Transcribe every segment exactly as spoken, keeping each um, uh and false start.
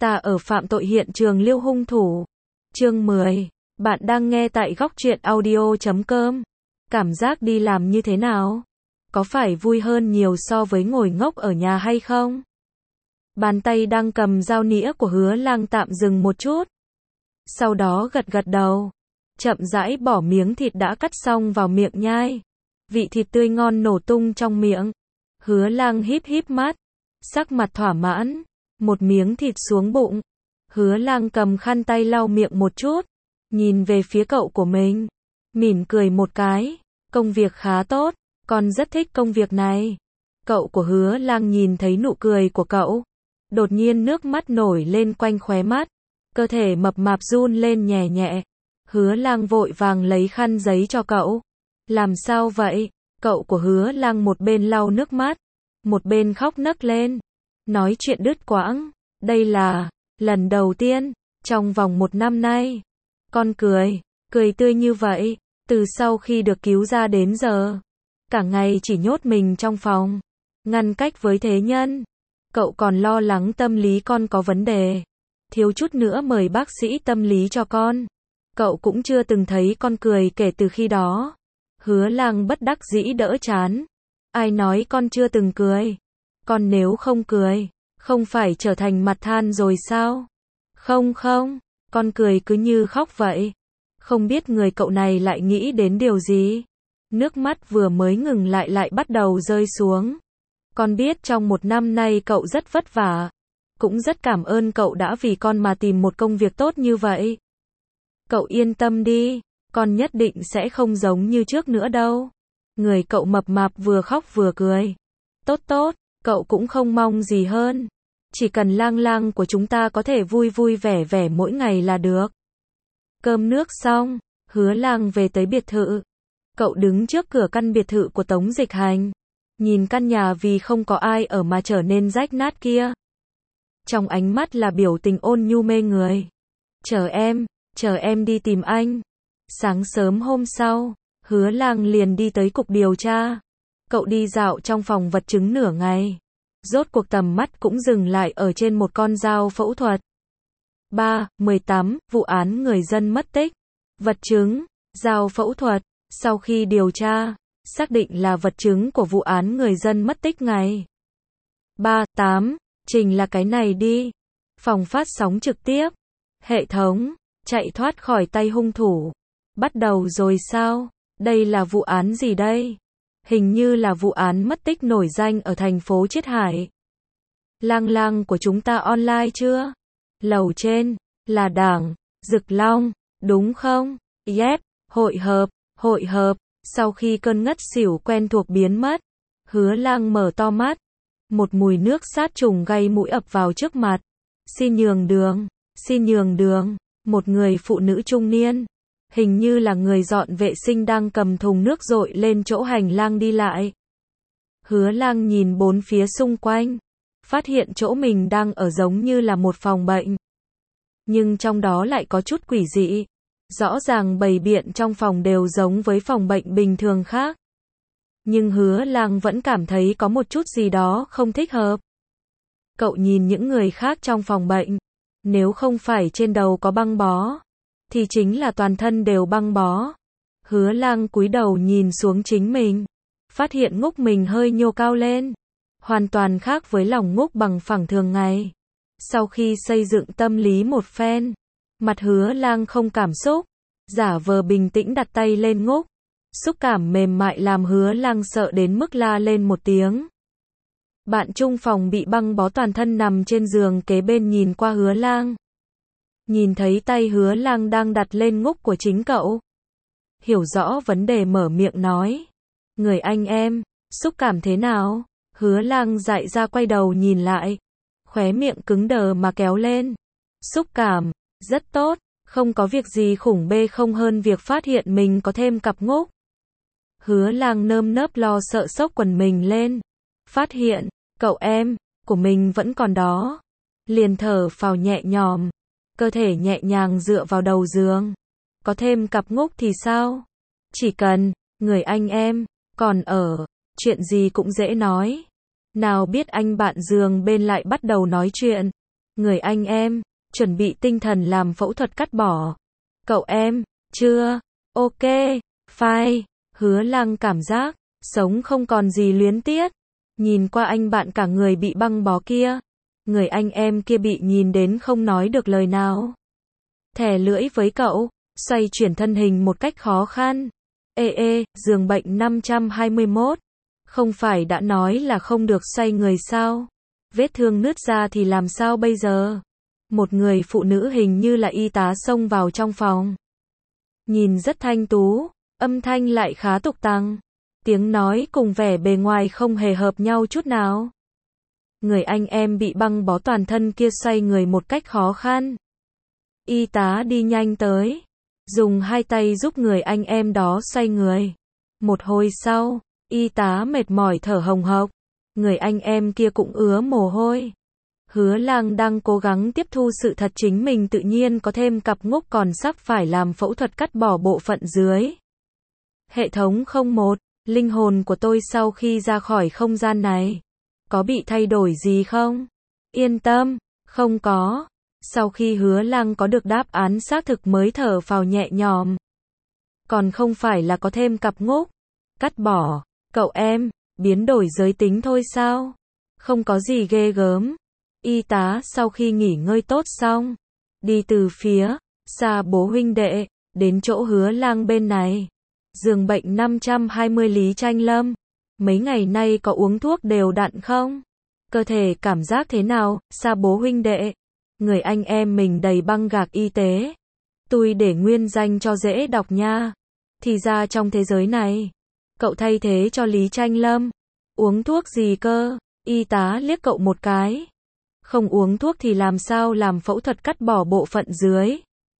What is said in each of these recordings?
Ta ở phạm tội hiện trường lưu hung thủ. Chương mười. Bạn đang nghe tại góc truyện audio chấm com. Cảm giác đi làm như thế nào? Có phải vui hơn nhiều so với ngồi ngốc ở nhà hay không? Bàn tay đang cầm dao nĩa của Hứa Lang tạm dừng một chút. Sau đó gật gật đầu. Chậm rãi bỏ miếng thịt đã cắt xong vào miệng nhai. Vị thịt tươi ngon nổ tung trong miệng. Hứa Lang híp híp mắt. Sắc mặt thỏa mãn. Một miếng thịt xuống bụng. Hứa Lang cầm khăn tay lau miệng một chút. Nhìn về phía cậu của mình. Mỉm cười một cái. Công việc khá tốt. Con rất thích công việc này. Cậu của Hứa Lang nhìn thấy nụ cười của cậu. Đột nhiên nước mắt nổi lên quanh khóe mắt. Cơ thể mập mạp run lên nhẹ nhẹ. Hứa Lang vội vàng lấy khăn giấy cho cậu. Làm sao vậy? Cậu của Hứa Lang một bên lau nước mắt. Một bên khóc nấc lên. Nói chuyện đứt quãng. Đây là lần đầu tiên trong vòng một năm nay. Con cười. Cười tươi như vậy. Từ sau khi được cứu ra đến giờ. Cả ngày chỉ nhốt mình trong phòng. Ngăn cách với thế nhân. Cậu còn lo lắng tâm lý con có vấn đề. Thiếu chút nữa mời bác sĩ tâm lý cho con. Cậu cũng chưa từng thấy con cười kể từ khi đó. Hứa Lang bất đắc dĩ đỡ chán. Ai nói con chưa từng cười? Con nếu không cười, không phải trở thành mặt than rồi sao? Không không, con cười cứ như khóc vậy. Không biết người cậu này lại nghĩ đến điều gì? Nước mắt vừa mới ngừng lại lại bắt đầu rơi xuống. Con biết trong một năm nay cậu rất vất vả. Cũng rất cảm ơn cậu đã vì con mà tìm một công việc tốt như vậy. Cậu yên tâm đi, con nhất định sẽ không giống như trước nữa đâu. Người cậu mập mạp vừa khóc vừa cười. Tốt tốt, cậu cũng không mong gì hơn. Chỉ cần Lang Lang của chúng ta có thể vui vui vẻ vẻ mỗi ngày là được. Cơm nước xong, Hứa Lang về tới biệt thự. Cậu đứng trước cửa căn biệt thự của Tống Dịch Hành. Nhìn căn nhà vì không có ai ở mà trở nên rách nát kia. Trong ánh mắt là biểu tình ôn nhu mê người. Chờ em, chờ em đi tìm anh. Sáng sớm hôm sau, Hứa Lang liền đi tới cục điều tra. Cậu đi dạo trong phòng vật chứng nửa ngày. Rốt cuộc tầm mắt cũng dừng lại ở trên một con dao phẫu thuật. ba. mười tám. Vụ án người dân mất tích. Vật chứng, dao phẫu thuật. Sau khi điều tra, xác định là vật chứng của vụ án người dân mất tích ngày ba tám. Trình là cái này đi. Phòng phát sóng trực tiếp. Hệ thống, chạy thoát khỏi tay hung thủ. Bắt đầu rồi sao? Đây là vụ án gì đây? Hình như là vụ án mất tích nổi danh ở thành phố Chiết Hải. Lang Lang của chúng ta online chưa? Lầu trên, là Đảng, Dực Long, đúng không? Yep, hội hợp, hội hợp. Sau khi cơn ngất xỉu quen thuộc biến mất, Hứa Lang mở to mắt. Một mùi nước sát trùng gây mũi ập vào trước mặt. Xin nhường đường, xin nhường đường. Một người phụ nữ trung niên, hình như là người dọn vệ sinh đang cầm thùng nước dội lên chỗ hành lang đi lại. Hứa Lang nhìn bốn phía xung quanh, phát hiện chỗ mình đang ở giống như là một phòng bệnh. Nhưng trong đó lại có chút quỷ dị. Rõ ràng bày biện trong phòng đều giống với phòng bệnh bình thường khác. Nhưng Hứa Lang vẫn cảm thấy có một chút gì đó không thích hợp. Cậu nhìn những người khác trong phòng bệnh. Nếu không phải trên đầu có băng bó, thì chính là toàn thân đều băng bó. Hứa Lang cúi đầu nhìn xuống chính mình. Phát hiện ngúc mình hơi nhô cao lên. Hoàn toàn khác với lòng ngúc bằng phẳng thường ngày. Sau khi xây dựng tâm lý một phen, mặt Hứa Lang không cảm xúc. Giả vờ bình tĩnh đặt tay lên ngúc. Xúc cảm mềm mại làm Hứa Lang sợ đến mức la lên một tiếng. Bạn chung phòng bị băng bó toàn thân nằm trên giường kế bên nhìn qua Hứa Lang. Nhìn thấy tay Hứa Lang đang đặt lên ngúc của chính cậu. Hiểu rõ vấn đề mở miệng nói. Người anh em, xúc cảm thế nào? Hứa Lang dại ra quay đầu nhìn lại. Khóe miệng cứng đờ mà kéo lên. Xúc cảm, rất tốt, không có việc gì khủng bê không hơn việc phát hiện mình có thêm cặp ngúc. Hứa Lang nơm nớp lo sợ xốc quần mình lên. Phát hiện, cậu em, của mình vẫn còn đó. Liền thở phào nhẹ nhõm. Cơ thể nhẹ nhàng dựa vào đầu giường. Có thêm cặp ngúc thì sao? Chỉ cần, người anh em, còn ở, chuyện gì cũng dễ nói. Nào biết anh bạn giường bên lại bắt đầu nói chuyện. Người anh em, chuẩn bị tinh thần làm phẫu thuật cắt bỏ. Cậu em, chưa? Ok, fine. Hứa Lăng cảm giác, sống không còn gì luyến tiếc. Nhìn qua anh bạn cả người bị băng bó kia. Người anh em kia bị nhìn đến không nói được lời nào. Thè lưỡi với cậu, xoay chuyển thân hình một cách khó khăn. Ê ê, giường bệnh năm trăm hai mươi mốt. Không phải đã nói là không được xoay người sao? Vết thương nứt ra thì làm sao bây giờ? Một người phụ nữ hình như là y tá xông vào trong phòng. Nhìn rất thanh tú, âm thanh lại khá tục tằng. Tiếng nói cùng vẻ bề ngoài không hề hợp nhau chút nào. Người anh em bị băng bó toàn thân kia xoay người một cách khó khăn. Y tá đi nhanh tới, dùng hai tay giúp người anh em đó xoay người. Một hồi sau, y tá mệt mỏi thở hồng hộc. Người anh em kia cũng ứa mồ hôi. Hứa Lăng đang cố gắng tiếp thu sự thật chính mình tự nhiên có thêm cặp ngốc còn sắp phải làm phẫu thuật cắt bỏ bộ phận dưới. Hệ thống không một, linh hồn của tôi sau khi ra khỏi không gian này, có bị thay đổi gì không? Yên tâm, không có. Sau khi Hứa Lăng có được đáp án xác thực mới thở phào nhẹ nhõm. Còn không phải là có thêm cặp ngốc. Cắt bỏ, cậu em, biến đổi giới tính thôi sao? Không có gì ghê gớm. Y tá sau khi nghỉ ngơi tốt xong, đi từ phía xa bố huynh đệ, đến chỗ Hứa Lăng bên này. Giường bệnh năm trăm hai mươi Lý Tranh Lâm. Mấy ngày nay có uống thuốc đều đặn không? Cơ thể cảm giác thế nào, xa bố huynh đệ? Người anh em mình đầy băng gạc y tế. Tôi để nguyên danh cho dễ đọc nha. Thì ra trong thế giới này, cậu thay thế cho Lý Tranh Lâm. Uống thuốc gì cơ? Y tá liếc cậu một cái. Không uống thuốc thì làm sao làm phẫu thuật cắt bỏ bộ phận dưới.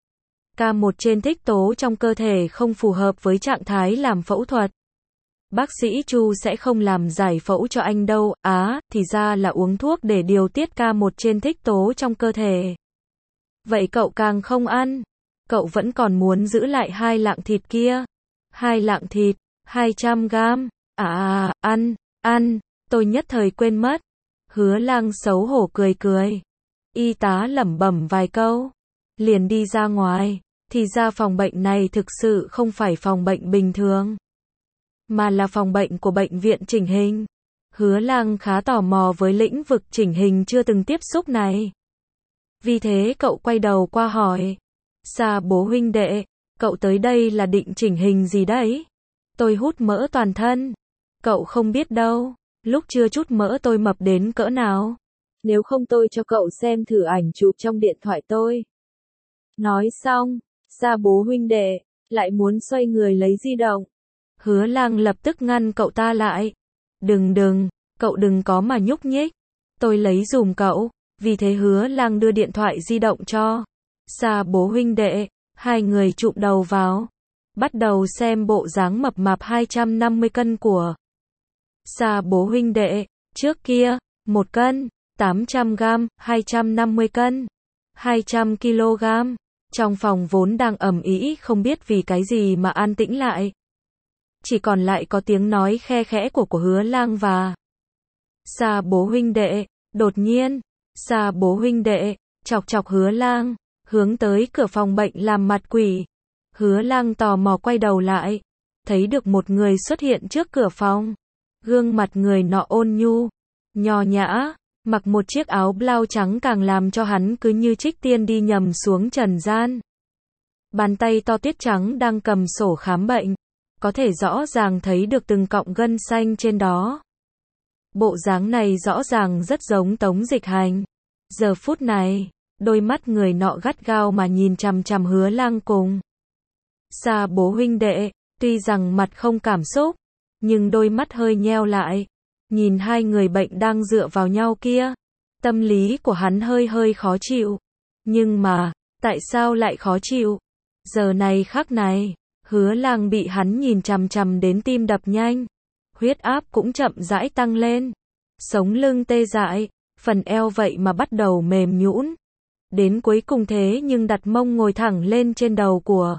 Ca một trên thích tố trong cơ thể không phù hợp với trạng thái làm phẫu thuật. Bác sĩ Chu sẽ không làm giải phẫu cho anh đâu. Á, à, thì ra là uống thuốc để điều tiết ca một trên thích tố trong cơ thể. Vậy cậu càng không ăn. Cậu vẫn còn muốn giữ lại hai lạng thịt kia. Hai lạng thịt, hai trăm gam. À, à, ăn, ăn, tôi nhất thời quên mất. Hứa Lăng xấu hổ cười cười. Y tá lẩm bẩm vài câu, liền đi ra ngoài. Thì ra phòng bệnh này thực sự không phải phòng bệnh bình thường, mà là phòng bệnh của bệnh viện chỉnh hình. Hứa Lăng khá tò mò với lĩnh vực chỉnh hình chưa từng tiếp xúc này. Vì thế cậu quay đầu qua hỏi. Xa bố huynh đệ, cậu tới đây là định chỉnh hình gì đấy? Tôi hút mỡ toàn thân. Cậu không biết đâu, lúc chưa chút mỡ tôi mập đến cỡ nào. Nếu không tôi cho cậu xem thử ảnh chụp trong điện thoại tôi. Nói xong, xa bố huynh đệ, lại muốn xoay người lấy di động. Hứa Lăng lập tức ngăn cậu ta lại. Đừng đừng, cậu đừng có mà nhúc nhích. Tôi lấy dùm cậu. Vì thế Hứa Lăng đưa điện thoại di động cho xa bố huynh đệ. Hai người chụm đầu vào, bắt đầu xem bộ dáng mập mạp hai trăm năm mươi cân của xa bố huynh đệ. Trước kia, một cân, tám trăm gam, hai trăm năm mươi cân, hai trăm ki lô gam. Trong phòng vốn đang ầm ĩ không biết vì cái gì mà an tĩnh lại. Chỉ còn lại có tiếng nói khe khẽ của của Hứa Lăng và xa bố huynh đệ. Đột nhiên, xa bố huynh đệ chọc chọc Hứa Lăng, hướng tới cửa phòng bệnh làm mặt quỷ. Hứa Lăng tò mò quay đầu lại, thấy được một người xuất hiện trước cửa phòng. Gương mặt người nọ ôn nhu, nho nhã, mặc một chiếc áo blau trắng càng làm cho hắn cứ như trích tiên đi nhầm xuống trần gian. Bàn tay to tuyết trắng đang cầm sổ khám bệnh, có thể rõ ràng thấy được từng cọng gân xanh trên đó. Bộ dáng này rõ ràng rất giống Tống Dịch Hành. Giờ phút này, đôi mắt người nọ gắt gao mà nhìn chằm chằm Hứa Lăng cùng xa bố huynh đệ. Tuy rằng mặt không cảm xúc, nhưng đôi mắt hơi nheo lại, nhìn hai người bệnh đang dựa vào nhau kia. Tâm lý của hắn hơi hơi khó chịu. Nhưng mà, tại sao lại khó chịu? Giờ này khắc này, Hứa Lăng bị hắn nhìn chằm chằm đến tim đập nhanh. Huyết áp cũng chậm rãi tăng lên. Sống lưng tê dại, phần eo vậy mà bắt đầu mềm nhũn. Đến cuối cùng thế nhưng đặt mông ngồi thẳng lên trên đầu của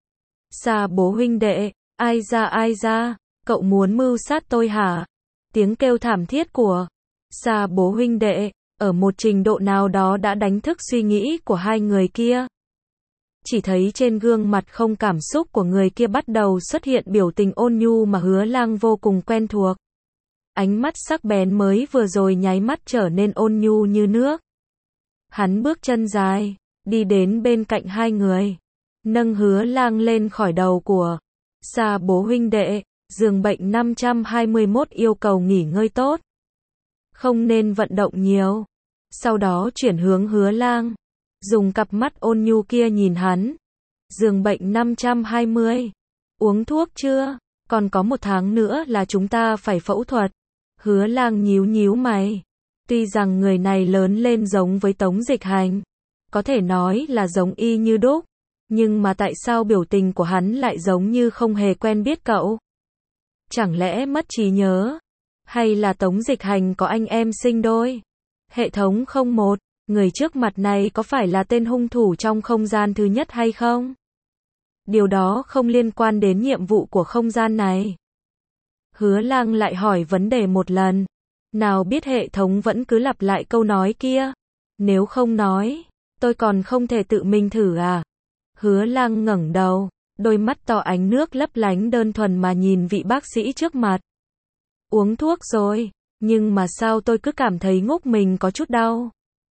xa bố huynh đệ. Ai ra ai ra, cậu muốn mưu sát tôi hả? Tiếng kêu thảm thiết của xa bố huynh đệ ở một trình độ nào đó đã đánh thức suy nghĩ của hai người kia. Chỉ thấy trên gương mặt không cảm xúc của người kia bắt đầu xuất hiện biểu tình ôn nhu mà Hứa Lang vô cùng quen thuộc. Ánh mắt sắc bén mới vừa rồi nháy mắt trở nên ôn nhu như nước. Hắn bước chân dài, đi đến bên cạnh hai người, nâng Hứa Lang lên khỏi đầu của Sa Bố huynh đệ, giường bệnh năm trăm hai mươi mốt yêu cầu nghỉ ngơi tốt, không nên vận động nhiều. Sau đó chuyển hướng Hứa Lang, dùng cặp mắt ôn nhu kia nhìn hắn. Giường bệnh năm trăm hai mươi, uống thuốc chưa? Còn có một tháng nữa là chúng ta phải phẫu thuật. Hứa Lang nhíu nhíu mày. Tuy rằng người này lớn lên giống với Tống Dịch Hành, có thể nói là giống y như đúc, nhưng mà tại sao biểu tình của hắn lại giống như không hề quen biết cậu? Chẳng lẽ mất trí nhớ? Hay là Tống Dịch Hành có anh em sinh đôi? Hệ thống không một, người trước mặt này có phải là tên hung thủ trong không gian thứ nhất hay không? Điều đó không liên quan đến nhiệm vụ của không gian này. Hứa Lang lại hỏi vấn đề một lần. Nào biết hệ thống vẫn cứ lặp lại câu nói kia. Nếu không nói, tôi còn không thể tự mình thử à? Hứa Lang ngẩng đầu, đôi mắt to ánh nước lấp lánh đơn thuần mà nhìn vị bác sĩ trước mặt. Uống thuốc rồi, nhưng mà sao tôi cứ cảm thấy ngốc mình có chút đau.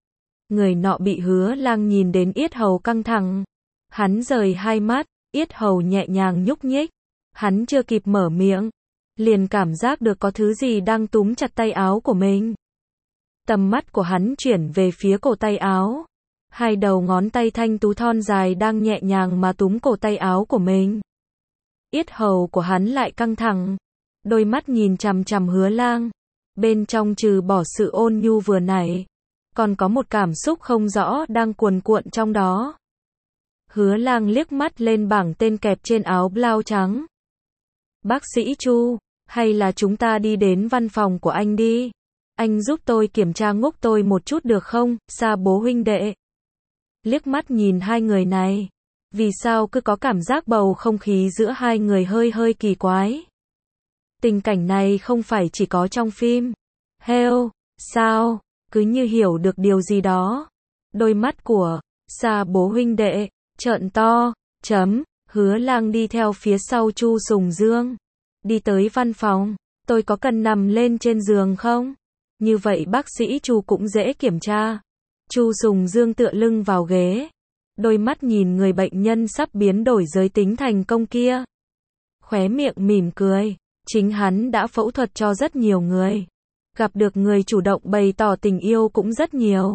Người nọ bị Hứa Lang nhìn đến yết hầu căng thẳng. Hắn rời hai mắt, yết hầu nhẹ nhàng nhúc nhích. Hắn chưa kịp mở miệng, liền cảm giác được có thứ gì đang túm chặt tay áo của mình. Tầm mắt của hắn chuyển về phía cổ tay áo. Hai đầu ngón tay thanh tú thon dài đang nhẹ nhàng mà túm cổ tay áo của mình. Yết hầu của hắn lại căng thẳng. Đôi mắt nhìn chằm chằm Hứa Lang. Bên trong trừ bỏ sự ôn nhu vừa nãy, còn có một cảm xúc không rõ đang cuồn cuộn trong đó. Hứa Lang liếc mắt lên bảng tên kẹp trên áo blau trắng. Bác sĩ Chu, hay là chúng ta đi đến văn phòng của anh đi. Anh giúp tôi kiểm tra ngốc tôi một chút được không, Sa Bố huynh đệ. Liếc mắt nhìn hai người này, vì sao cứ có cảm giác bầu không khí giữa hai người hơi hơi kỳ quái. Tình cảnh này không phải chỉ có trong phim. Heo, sao, cứ như hiểu được điều gì đó. Đôi mắt của Sa Bố huynh đệ trợn to, chấm. Hứa Lang đi theo phía sau Chu Sùng Dương. Đi tới văn phòng, tôi có cần nằm lên trên giường không? Như vậy bác sĩ Chu cũng dễ kiểm tra. Chu Sùng Dương tựa lưng vào ghế, đôi mắt nhìn người bệnh nhân sắp biến đổi giới tính thành công kia. Khóe miệng mỉm cười, chính hắn đã phẫu thuật cho rất nhiều người. Gặp được người chủ động bày tỏ tình yêu cũng rất nhiều.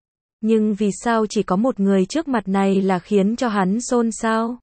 Nhưng vì sao chỉ có một người trước mặt này là khiến cho hắn xôn xao?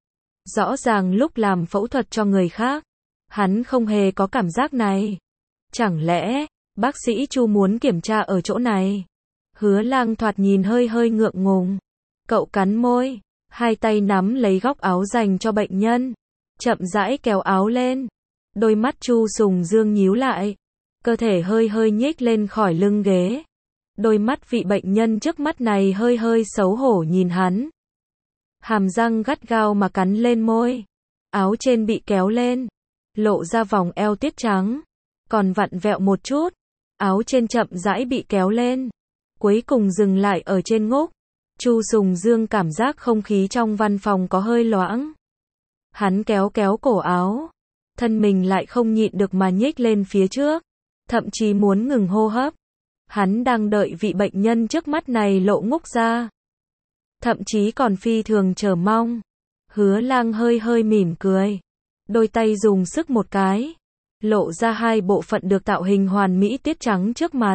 Rõ ràng lúc làm phẫu thuật cho người khác, hắn không hề có cảm giác này. Chẳng lẽ, bác sĩ Chu muốn kiểm tra ở chỗ này? Hứa Lang thoạt nhìn hơi hơi ngượng ngùng. Cậu cắn môi, hai tay nắm lấy góc áo dành cho bệnh nhân, chậm rãi kéo áo lên. Đôi mắt Chu Sùng Dương nhíu lại, cơ thể hơi hơi nhích lên khỏi lưng ghế. Đôi mắt vị bệnh nhân trước mắt này hơi hơi xấu hổ nhìn hắn. Hàm răng gắt gao mà cắn lên môi. Áo trên bị kéo lên, lộ ra vòng eo tuyết trắng, còn vặn vẹo một chút. Áo trên chậm rãi bị kéo lên, cuối cùng dừng lại ở trên ngúc. Chu Sùng Dương cảm giác không khí trong văn phòng có hơi loãng. Hắn kéo kéo cổ áo, thân mình lại không nhịn được mà nhích lên phía trước, thậm chí muốn ngừng hô hấp. Hắn đang đợi vị bệnh nhân trước mắt này lộ ngúc ra, thậm chí còn phi thường chờ mong. Hứa Lang hơi hơi mỉm cười, đôi tay dùng sức một cái, lộ ra hai bộ phận được tạo hình hoàn mỹ tuyết trắng trước mặt.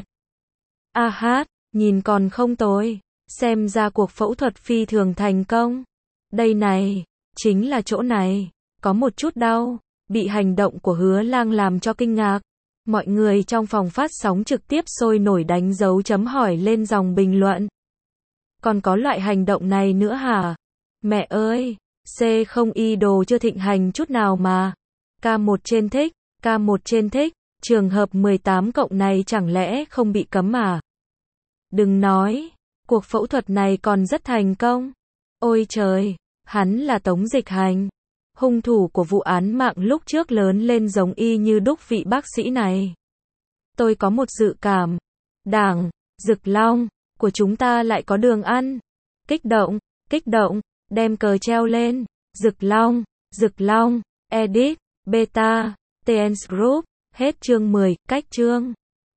A hát, nhìn còn không tồi, xem ra cuộc phẫu thuật phi thường thành công. Đây này, chính là chỗ này, có một chút đau. Bị hành động của Hứa Lang làm cho kinh ngạc, mọi người trong phòng phát sóng trực tiếp sôi nổi đánh dấu chấm hỏi lên dòng bình luận. Còn có loại hành động này nữa hả? Mẹ ơi, C không y đồ chưa thịnh hành chút nào mà. K một trên thích, K một trên thích, trường hợp mười tám cộng này chẳng lẽ không bị cấm à? Đừng nói, cuộc phẫu thuật này còn rất thành công. Ôi trời, hắn là Tống Dịch Hành, hung thủ của vụ án mạng lúc trước lớn lên giống y như đúc vị bác sĩ này. Tôi có một dự cảm, đảng, Rực Long, của chúng ta lại có đường ăn. Kích động, kích động, đem cờ treo lên. Rực Long, Rực Long, edit, beta, tê en Group, hết chương mười, cách chương.